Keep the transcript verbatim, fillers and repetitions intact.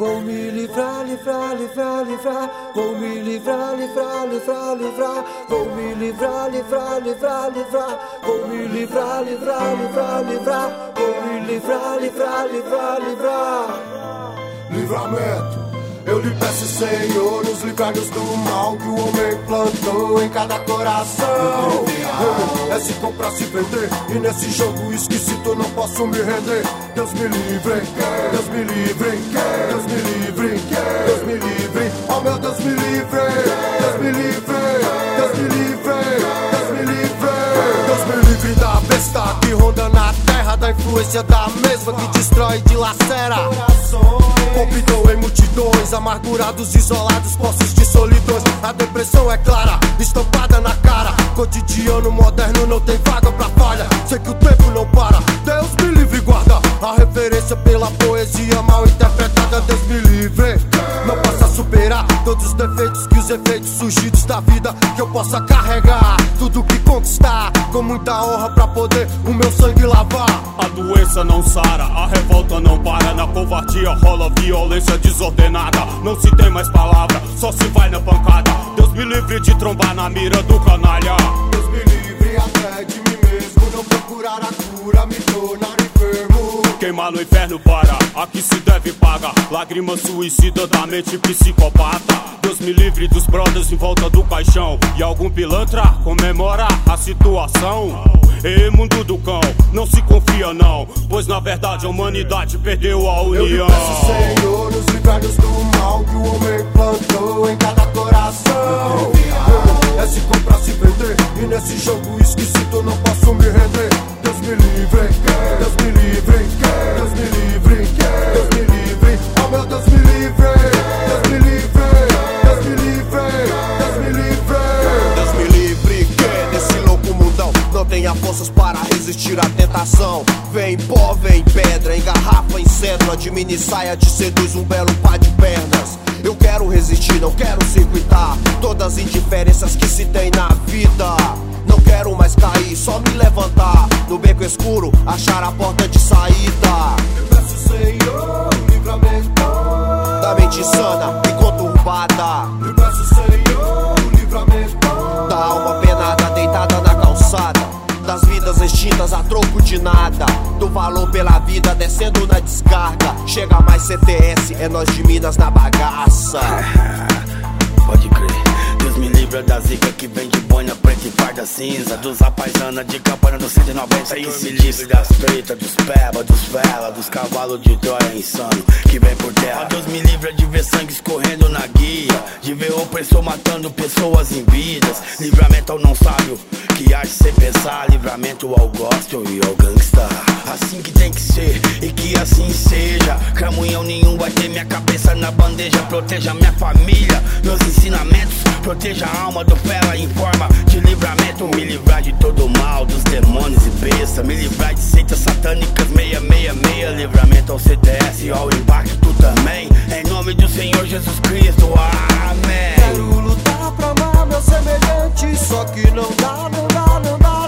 Vou me livrar, livrar, livrar, livrar. Vou me livrar, livrar, livrar, livrar. Vou me livrar, livrar, livrar, livrar. Vou me livrar, livrar, livrar, livrar. Vou me livrar, livrar, livrar, livrar. Livramento, eu lhe peço, Senhor, nos livrai-nos do mal que o homem plantou em cada coração. É se comprar, se vender, e nesse jogo esquisito não posso me render. Deus me livre, Deus me livre, Deus me livre, Deus me livre. Oh meu Deus me livre, Deus me livre, Deus me livre, Deus me livre. Deus me livre da besta que ronda na terra, da influência da mesma que destrói e dilacera Convidou em multidões, amargurados, isolados, postos de solidões. A depressão é clara, estampada na cara. Cotidiano moderno não tem vaga pra falha. Sei que o tempo não para, Deus me livre e guarda. A referência pela poesia mal interpretada. Deus me livre, não possa superar todos os defeitos que os efeitos surgidos da vida que eu possa carregar. Tudo que conquistar, com muita honra pra poder o meu sangue lavar. A doença não sara, a revolta não para. Na covardia rola violência desordenada. Não se tem mais palavra, só se vai na pancada. Deus me livre de trombar na mira do canalha. Deus me livre até de mim mesmo, não procurar a cura, me tornar enfermo. Queimar no inferno para, aqui se deve pagar. Lágrima suicida da mente psicopata. Deus me livre dos brothers em volta do caixão. E algum pilantra comemora a situação. Ei, mundo do cão, não se confia não, pois na verdade a humanidade perdeu a união. Eu lhe peço, Senhor, nos livrai-nos do mal que o homem plantou em cada coração. É se comprar, se vender, e nesse jogo esquisito não posso me render. Deus me livre, Deus me livre, Deus me livre, Deus me livre. Oh meu Deus me livre, Deus me livre, Deus me livre, Deus me livre. Deus me livre que nesse louco mundão não tenha forças para resistir à tentação. Vem pó, vem pedra, engarrafa em cedro. A de mini saia te seduz um belo par de pernas. Eu quero resistir, não quero circuitar todas as indiferenças que se tem na vida. Não quero mais cair, só me levantar no beco escuro, achar a porta de saída. Eu peço, Senhor, livramento da mente insana e conturbada. Eu peço, Senhor, livramento da alma penada deitada na calçada. Das vidas extintas a troco de nada. Do valor pela vida descendo na descarga. Chega mais C T S, é nós de Minas na bagaça. Pode crer. Deus me livra da zica que vem de boina preta e farda cinza. Dos rapaisana de campanha do cento e noventa. E se livre das treta, dos peba, dos vela, dos cavalos de Troia insano que vem por terra. Deus me livra de ver sangue escorrendo na guia, de ver opressor matando pessoas em vidas. Livramento ao não sábio que age sem pensar. Livramento ao gospel e ao gangsta. Assim que tem que ser e que assim seja. Cramunhão nenhum vai ter minha cabeça na bandeja. Proteja minha família, meus ensinamentos. Proteja a alma do fera em forma de livramento. Me livrar de todo o mal, dos demônios e besta. Me livrar de seitas satânicas meia, meia, meia. Livramento ao C T S e ao impacto também. Em nome do Senhor Jesus Cristo, amém. Quero lutar pra amar meu semelhante, só que não dá, não dá, não dá.